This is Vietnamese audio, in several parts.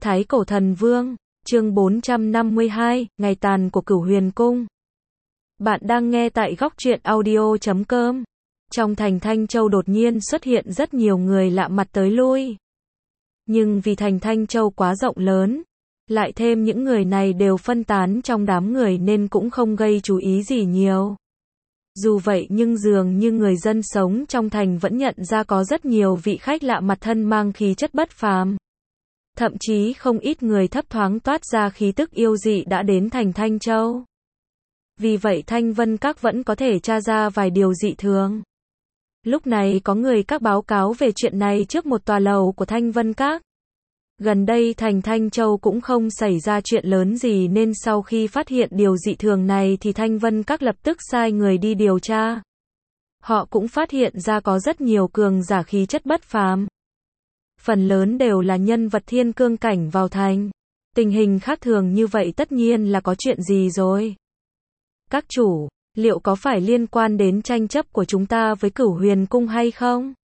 Thái Cổ Thần Vương, chương 452, ngày tàn của Cửu Huyền Cung. Bạn đang nghe tại góc truyện audio.com. Trong thành Thanh Châu đột nhiên xuất hiện rất nhiều người lạ mặt tới lui. Nhưng vì thành Thanh Châu quá rộng lớn, lại thêm những người này đều phân tán trong đám người nên cũng không gây chú ý gì nhiều. Dù vậy nhưng dường như người dân sống trong thành vẫn nhận ra có rất nhiều vị khách lạ mặt thân mang khí chất bất phàm. Thậm chí không ít người thấp thoáng toát ra khí tức yêu dị đã đến thành Thanh Châu. Vì vậy Thanh Vân Các vẫn có thể tra ra vài điều dị thường. Lúc này có người các báo cáo về chuyện này trước một tòa lầu của Thanh Vân Các. Gần đây thành Thanh Châu cũng không xảy ra chuyện lớn gì nên sau khi phát hiện điều dị thường này thì Thanh Vân Các lập tức sai người đi điều tra. Họ cũng phát hiện ra có rất nhiều cường giả khí chất bất phàm. Phần lớn đều là nhân vật thiên cương cảnh vào thành. Tình hình khác thường như vậy tất nhiên là có chuyện gì rồi. Các chủ, liệu có phải liên quan đến tranh chấp của chúng ta với Cửu Huyền Cung hay không?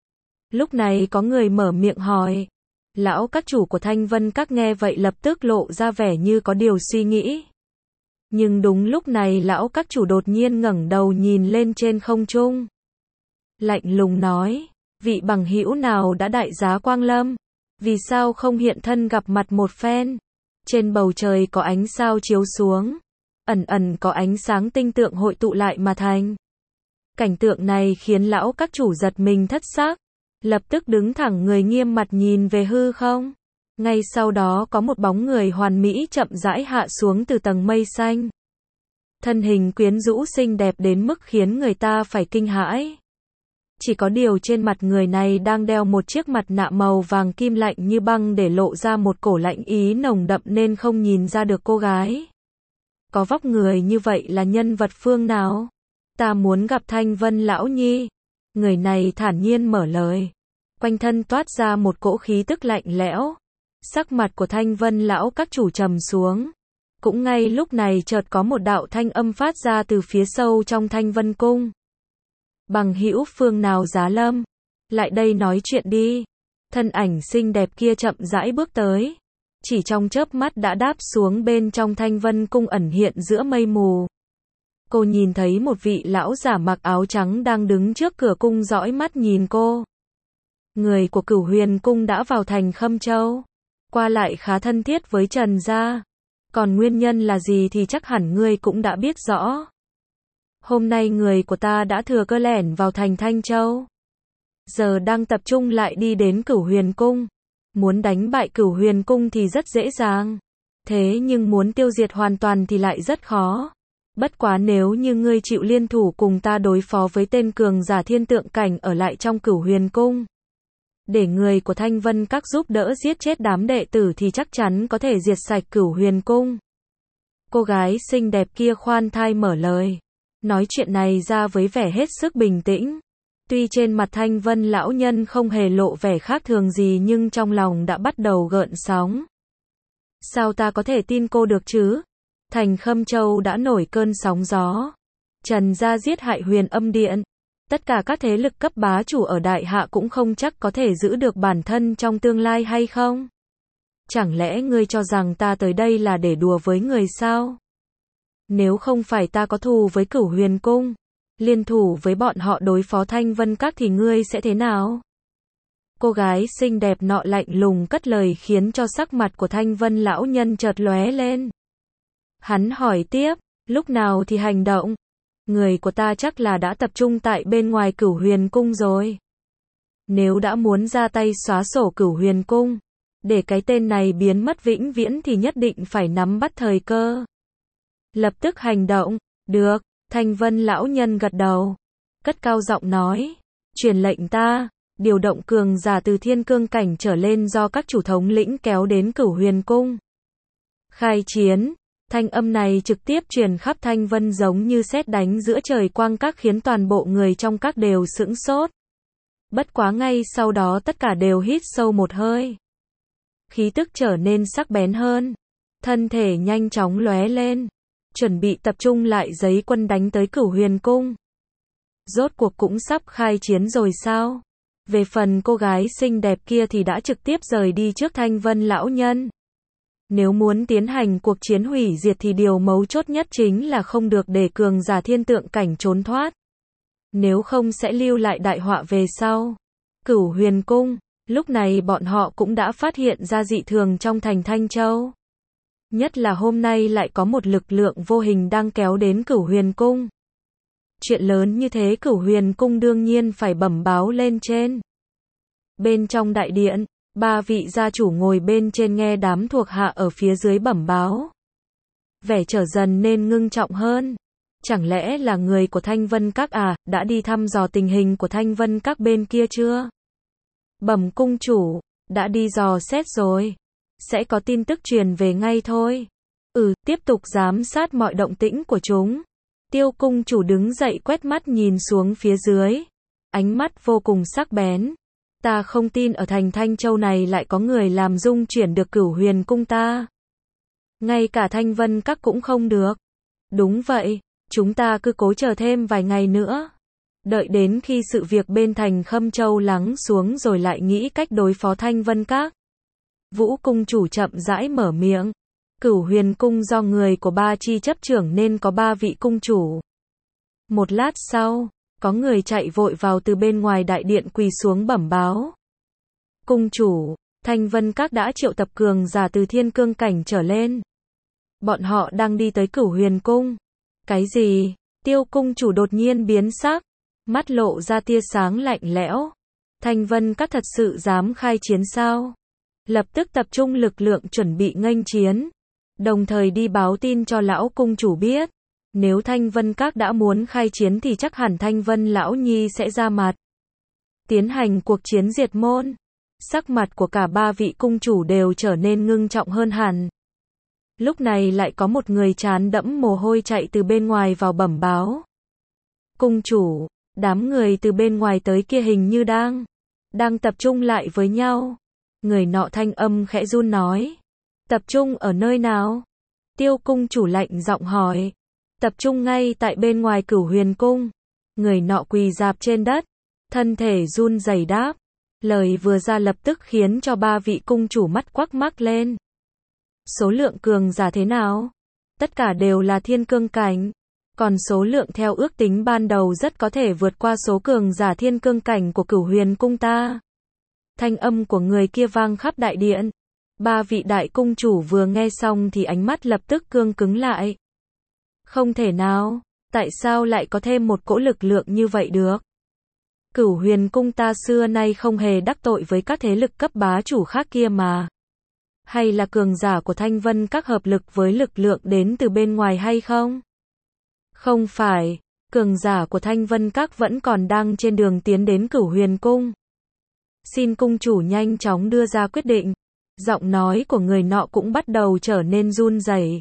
Lúc này có người mở miệng hỏi. Lão các chủ của Thanh Vân Các nghe vậy lập tức lộ ra vẻ như có điều suy nghĩ. Nhưng đúng lúc này lão các chủ đột nhiên ngẩng đầu nhìn lên trên không trung. Lạnh lùng nói, vị bằng hữu nào đã đại giá quang lâm? Vì sao không hiện thân gặp mặt một phen? Trên bầu trời có ánh sao chiếu xuống. Ẩn ẩn có ánh sáng tinh tượng hội tụ lại mà thành. Cảnh tượng này khiến lão các chủ giật mình thất xác. Lập tức đứng thẳng người nghiêm mặt nhìn về hư không. Ngay sau đó có một bóng người hoàn mỹ chậm rãi hạ xuống từ tầng mây xanh. Thân hình quyến rũ xinh đẹp đến mức khiến người ta phải kinh hãi. Chỉ có điều trên mặt người này đang đeo một chiếc mặt nạ màu vàng kim lạnh như băng để lộ ra một cổ lạnh ý nồng đậm nên không nhìn ra được cô gái. Có vóc người như vậy là nhân vật phương nào? Ta muốn gặp Thanh Vân lão nhi. Người này thản nhiên mở lời. Quanh thân toát ra một cỗ khí tức lạnh lẽo. Sắc mặt của Thanh Vân lão các chủ trầm xuống. Cũng ngay lúc này chợt có một đạo thanh âm phát ra từ phía sâu trong Thanh Vân Cung. Bằng hữu phương nào giá lâm? Lại đây nói chuyện đi. Thân ảnh xinh đẹp kia chậm rãi bước tới. Chỉ trong chớp mắt đã đáp xuống bên trong Thanh Vân Cung ẩn hiện giữa mây mù. Cô nhìn thấy một vị lão giả mặc áo trắng đang đứng trước cửa cung dõi mắt nhìn cô. Người của Cửu Huyền Cung đã vào thành Khâm Châu. Qua lại khá thân thiết với Trần gia. Còn nguyên nhân là gì thì chắc hẳn ngươi cũng đã biết rõ. Hôm nay người của ta đã thừa cơ lẻn vào thành Thanh Châu. Giờ đang tập trung lại đi đến Cửu Huyền Cung. Muốn đánh bại Cửu Huyền Cung thì rất dễ dàng. Thế nhưng muốn tiêu diệt hoàn toàn thì lại rất khó. Bất quá nếu như ngươi chịu liên thủ cùng ta đối phó với tên cường giả thiên tượng cảnh ở lại trong Cửu Huyền Cung. Để người của Thanh Vân Các giúp đỡ giết chết đám đệ tử thì chắc chắn có thể diệt sạch Cửu Huyền Cung. Cô gái xinh đẹp kia khoan thai mở lời. Nói chuyện này ra với vẻ hết sức bình tĩnh. Tuy trên mặt Thanh Vân lão nhân không hề lộ vẻ khác thường gì nhưng trong lòng đã bắt đầu gợn sóng. Sao ta có thể tin cô được chứ? Thành Khâm Châu đã nổi cơn sóng gió. Trần gia giết hại Huyền Âm Điện. Tất cả các thế lực cấp bá chủ ở Đại Hạ cũng không chắc có thể giữ được bản thân trong tương lai hay không? Chẳng lẽ ngươi cho rằng ta tới đây là để đùa với người sao? Nếu không phải ta có thù với Cửu Huyền Cung, liên thủ với bọn họ đối phó Thanh Vân Các thì ngươi sẽ thế nào? Cô gái xinh đẹp nọ lạnh lùng cất lời khiến cho sắc mặt của Thanh Vân lão nhân chợt lóe lên. Hắn hỏi tiếp, lúc nào thì hành động? Người của ta chắc là đã tập trung tại bên ngoài Cửu Huyền Cung rồi. Nếu đã muốn ra tay xóa sổ Cửu Huyền Cung, để cái tên này biến mất vĩnh viễn thì nhất định phải nắm bắt thời cơ. Lập tức hành động, được, Thanh Vân lão nhân gật đầu. Cất cao giọng nói, truyền lệnh ta, điều động cường giả từ thiên cương cảnh trở lên do các chủ thống lĩnh kéo đến Cửu Huyền Cung. Khai chiến. Thanh âm này trực tiếp truyền khắp Thanh Vân giống như sét đánh giữa trời quang các khiến toàn bộ người trong các đều sững sốt. Bất quá ngay sau đó tất cả đều hít sâu một hơi. Khí tức trở nên sắc bén hơn. Thân thể nhanh chóng lóe lên. Chuẩn bị tập trung lại giấy quân đánh tới Cửu Huyền Cung. Rốt cuộc cũng sắp khai chiến rồi sao? Về phần cô gái xinh đẹp kia thì đã trực tiếp rời đi trước Thanh Vân lão nhân. Nếu muốn tiến hành cuộc chiến hủy diệt thì điều mấu chốt nhất chính là không được để cường giả thiên tượng cảnh trốn thoát. Nếu không sẽ lưu lại đại họa về sau. Cửu Huyền Cung, lúc này bọn họ cũng đã phát hiện ra dị thường trong thành Thanh Châu. Nhất là hôm nay lại có một lực lượng vô hình đang kéo đến Cửu Huyền Cung. Chuyện lớn như thế Cửu Huyền Cung đương nhiên phải bẩm báo lên trên. Bên trong đại điện, 3 vị gia chủ ngồi bên trên nghe đám thuộc hạ ở phía dưới bẩm báo. Vẻ trở dần nên ngưng trọng hơn. Chẳng lẽ là người của Thanh Vân Các à, đã đi thăm dò tình hình của Thanh Vân Các bên kia chưa? Bẩm cung chủ, đã đi dò xét rồi. Sẽ có tin tức truyền về ngay thôi. Tiếp tục giám sát mọi động tĩnh của chúng. Tiêu cung chủ đứng dậy quét mắt nhìn xuống phía dưới. Ánh mắt vô cùng sắc bén. Ta không tin ở thành Thanh Châu này lại có người làm dung chuyển được Cửu Huyền Cung ta. Ngay cả Thanh Vân Các cũng không được. Đúng vậy, chúng ta cứ cố chờ thêm vài ngày nữa. Đợi đến khi sự việc bên thành Khâm Châu lắng xuống rồi lại nghĩ cách đối phó Thanh Vân Các. Vũ cung chủ chậm rãi mở miệng. Cửu Huyền Cung do người của Ba Chi chấp trưởng nên có 3 vị cung chủ. Một lát sau, có người chạy vội vào từ bên ngoài đại điện quỳ xuống bẩm báo. Cung chủ, Thanh Vân Các đã triệu tập cường giả từ thiên cương cảnh trở lên. Bọn họ đang đi tới Cửu Huyền Cung. Cái gì? Tiêu cung chủ đột nhiên biến sắc, mắt lộ ra tia sáng lạnh lẽo. Thanh Vân Các thật sự dám khai chiến sao? Lập tức tập trung lực lượng chuẩn bị nghênh chiến. Đồng thời đi báo tin cho lão cung chủ biết. Nếu Thanh Vân Các đã muốn khai chiến thì chắc hẳn Thanh Vân lão nhi sẽ ra mặt. Tiến hành cuộc chiến diệt môn. Sắc mặt của cả 3 vị cung chủ đều trở nên ngưng trọng hơn hẳn. Lúc này lại có một người trán đẫm mồ hôi chạy từ bên ngoài vào bẩm báo. Cung chủ, đám người từ bên ngoài tới kia hình như đang tập trung lại với nhau. Người nọ thanh âm khẽ run nói. Tập trung ở nơi nào? Tiêu cung chủ lạnh giọng hỏi. Tập trung ngay tại bên ngoài Cửu Huyền Cung. Người nọ quỳ rạp trên đất, thân thể run rẩy đáp. Lời vừa ra lập tức khiến cho 3 vị cung chủ mắt quắc mắc lên. Số lượng cường giả thế nào? Tất cả đều là thiên cương cảnh. Còn số lượng theo ước tính ban đầu rất có thể vượt qua số cường giả thiên cương cảnh của Cửu Huyền Cung ta. Thanh âm của người kia vang khắp đại điện. 3 vị đại cung chủ vừa nghe xong thì ánh mắt lập tức cương cứng lại. Không thể nào, tại sao lại có thêm một cỗ lực lượng như vậy được? Cửu Huyền Cung ta xưa nay không hề đắc tội với các thế lực cấp bá chủ khác kia mà. Hay là cường giả của Thanh Vân Các hợp lực với lực lượng đến từ bên ngoài hay không? Không phải, cường giả của Thanh Vân Các vẫn còn đang trên đường tiến đến Cửu Huyền Cung. Xin cung chủ nhanh chóng đưa ra quyết định. Giọng nói của người nọ cũng bắt đầu trở nên run rẩy.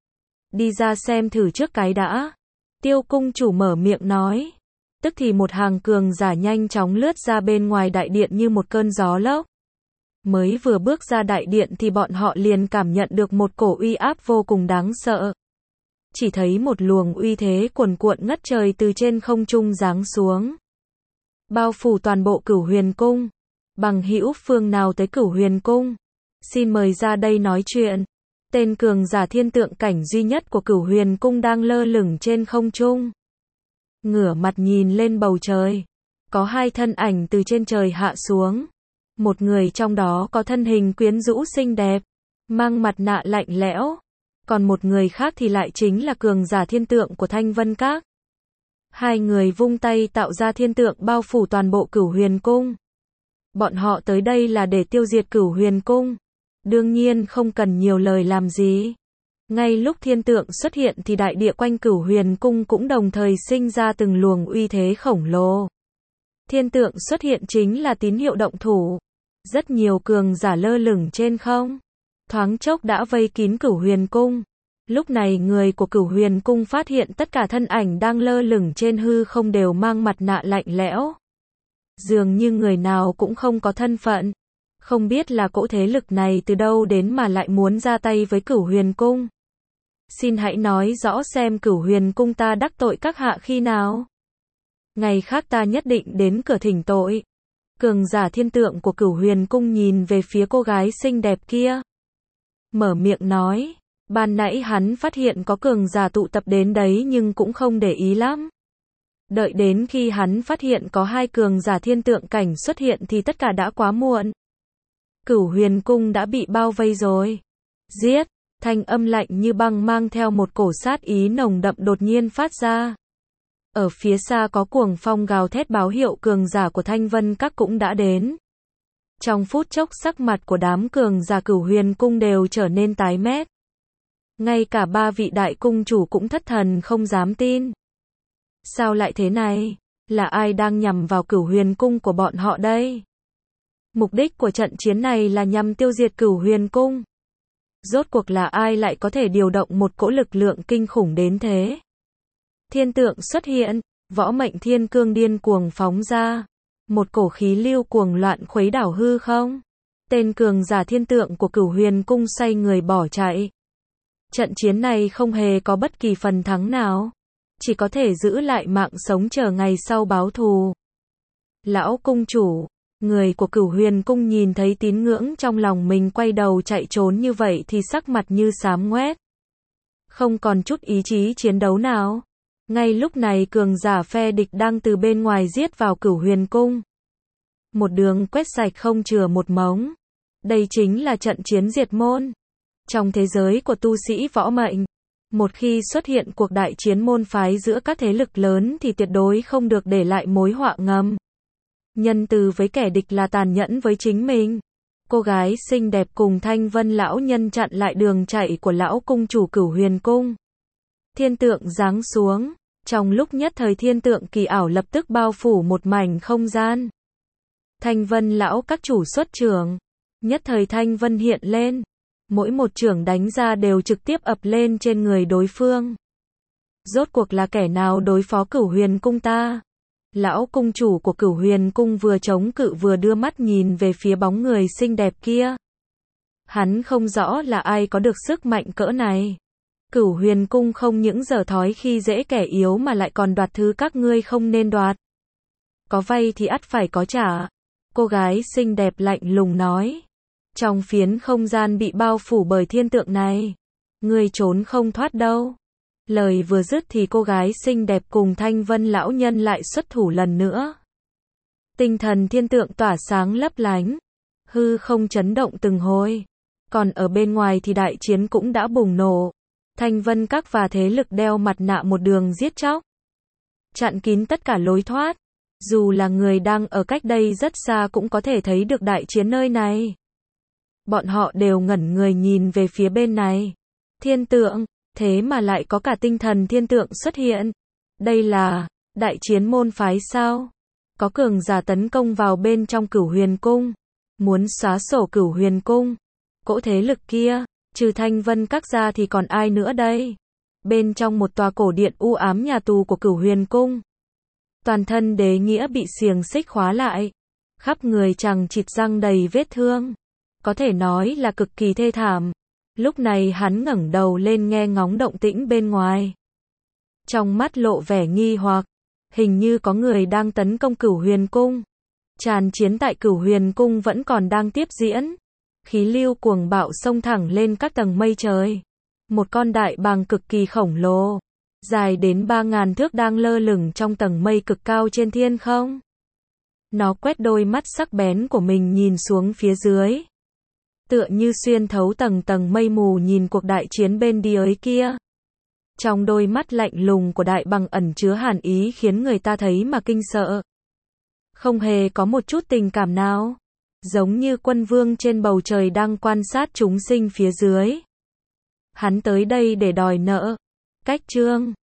Đi ra xem thử trước cái đã. Tiêu cung chủ mở miệng nói. Tức thì một hàng cường giả nhanh chóng lướt ra bên ngoài đại điện như một cơn gió lốc. Mới vừa bước ra đại điện thì bọn họ liền cảm nhận được một cổ uy áp vô cùng đáng sợ. Chỉ thấy một luồng uy thế cuồn cuộn ngất trời từ trên không trung giáng xuống. Bao phủ toàn bộ Cửu Huyền Cung. Bằng hữu phương nào tới Cửu Huyền Cung? Xin mời ra đây nói chuyện. Tên cường giả thiên tượng cảnh duy nhất của Cửu Huyền Cung đang lơ lửng trên không trung. Ngửa mặt nhìn lên bầu trời. Có 2 thân ảnh từ trên trời hạ xuống. Một người trong đó có thân hình quyến rũ xinh đẹp, mang mặt nạ lạnh lẽo. Còn một người khác thì lại chính là cường giả thiên tượng của Thanh Vân Các. 2 người vung tay tạo ra thiên tượng bao phủ toàn bộ Cửu Huyền Cung. Bọn họ tới đây là để tiêu diệt Cửu Huyền Cung. Đương nhiên không cần nhiều lời làm gì. Ngay lúc thiên tượng xuất hiện thì đại địa quanh Cửu Huyền Cung cũng đồng thời sinh ra từng luồng uy thế khổng lồ. Thiên tượng xuất hiện chính là tín hiệu động thủ. Rất nhiều cường giả lơ lửng trên không. Thoáng chốc đã vây kín Cửu Huyền Cung. Lúc này người của Cửu Huyền Cung phát hiện tất cả thân ảnh đang lơ lửng trên hư không đều mang mặt nạ lạnh lẽo. Dường như người nào cũng không có thân phận. Không biết là cỗ thế lực này từ đâu đến mà lại muốn ra tay với Cửu Huyền Cung. Xin hãy nói rõ xem Cửu Huyền Cung ta đắc tội các hạ khi nào. Ngày khác ta nhất định đến cửa thỉnh tội. Cường giả thiên tượng của Cửu Huyền Cung nhìn về phía cô gái xinh đẹp kia. Mở miệng nói, ban nãy hắn phát hiện có cường giả tụ tập đến đấy nhưng cũng không để ý lắm. Đợi đến khi hắn phát hiện có 2 cường giả thiên tượng cảnh xuất hiện thì tất cả đã quá muộn. Cửu Huyền Cung đã bị bao vây rồi. Giết! Thanh âm lạnh như băng mang theo một cổ sát ý nồng đậm đột nhiên phát ra. Ở phía xa có cuồng phong gào thét báo hiệu cường giả của Thanh Vân Các cũng đã đến. Trong phút chốc sắc mặt của đám cường giả Cửu Huyền Cung đều trở nên tái mét. Ngay cả 3 vị đại cung chủ cũng thất thần không dám tin. Sao lại thế này? Là ai đang nhằm vào Cửu Huyền Cung của bọn họ đây? Mục đích của trận chiến này là nhằm tiêu diệt Cửu Huyền Cung. Rốt cuộc là ai lại có thể điều động một cỗ lực lượng kinh khủng đến thế? Thiên tượng xuất hiện, võ mệnh thiên cương điên cuồng phóng ra. Một cổ khí lưu cuồng loạn khuấy đảo hư không. Tên cường giả thiên tượng của Cửu Huyền Cung xoay người bỏ chạy. Trận chiến này không hề có bất kỳ phần thắng nào. Chỉ có thể giữ lại mạng sống chờ ngày sau báo thù. Lão cung chủ, người của Cửu Huyền Cung nhìn thấy tín ngưỡng trong lòng mình quay đầu chạy trốn như vậy thì sắc mặt như xám ngoét. Không còn chút ý chí chiến đấu nào. Ngay lúc này cường giả phe địch đang từ bên ngoài giết vào Cửu Huyền Cung. Một đường quét sạch không chừa một mống. Đây chính là trận chiến diệt môn. Trong thế giới của tu sĩ võ mệnh, một khi xuất hiện cuộc đại chiến môn phái giữa các thế lực lớn thì tuyệt đối không được để lại mối họa ngầm. Nhân từ với kẻ địch là tàn nhẫn với chính mình. Cô gái xinh đẹp cùng Thanh Vân lão nhân chặn lại đường chạy của lão cung chủ Cửu Huyền Cung. Thiên tượng giáng xuống. Trong lúc nhất thời thiên tượng kỳ ảo lập tức bao phủ một mảnh không gian. Thanh Vân lão các chủ xuất trưởng. Nhất thời Thanh Vân hiện lên. Mỗi một chưởng đánh ra đều trực tiếp ập lên trên người đối phương. Rốt cuộc là kẻ nào đối phó Cửu Huyền Cung ta? Lão cung chủ của Cửu Huyền Cung vừa chống cự vừa đưa mắt nhìn về phía bóng người xinh đẹp kia. Hắn không rõ là ai có được sức mạnh cỡ này. Cửu Huyền Cung không những dở thói khi dễ kẻ yếu mà lại còn đoạt thứ các ngươi không nên đoạt. Có vay thì ắt phải có trả. Cô gái xinh đẹp lạnh lùng nói. Trong phiến không gian bị bao phủ bởi thiên tượng này, ngươi trốn không thoát đâu. Lời vừa dứt thì cô gái xinh đẹp cùng Thanh Vân lão nhân lại xuất thủ lần nữa. Tinh thần thiên tượng tỏa sáng lấp lánh, hư không chấn động từng hồi. Còn ở bên ngoài thì đại chiến cũng đã bùng nổ. Thanh Vân Các và thế lực đeo mặt nạ một đường giết chóc, chặn kín tất cả lối thoát. Dù là người đang ở cách đây rất xa cũng có thể thấy được đại chiến nơi này. Bọn họ đều ngẩn người nhìn về phía bên này. Thiên tượng, thế mà lại có cả tinh thần thiên tượng xuất hiện. Đây là đại chiến môn phái sao? Có cường giả tấn công vào bên trong Cửu Huyền Cung, muốn xóa sổ Cửu Huyền Cung. Cỗ thế lực kia, trừ Thanh Vân Các ra thì còn ai nữa đây? Bên trong một tòa cổ điện u ám nhà tù của Cửu Huyền Cung, toàn thân Đế Nghĩa bị xiềng xích khóa lại, khắp người chằng chịt răng đầy vết thương, có thể nói là cực kỳ thê thảm. Lúc này hắn ngẩng đầu lên nghe ngóng động tĩnh bên ngoài. Trong mắt lộ vẻ nghi hoặc, hình như có người đang tấn công Cửu Huyền Cung. Tràn chiến tại Cửu Huyền Cung vẫn còn đang tiếp diễn. Khí lưu cuồng bạo xông thẳng lên các tầng mây trời. Một con đại bàng cực kỳ khổng lồ, dài đến 3.000 thước đang lơ lửng trong tầng mây cực cao trên thiên không. Nó quét đôi mắt sắc bén của mình nhìn xuống phía dưới, tựa như xuyên thấu tầng tầng mây mù nhìn cuộc đại chiến bên dưới kia. Trong đôi mắt lạnh lùng của đại bàng ẩn chứa hàn ý khiến người ta thấy mà kinh sợ. Không hề có một chút tình cảm nào, giống như quân vương trên bầu trời đang quan sát chúng sinh phía dưới. Hắn tới đây để đòi nợ. Cách chương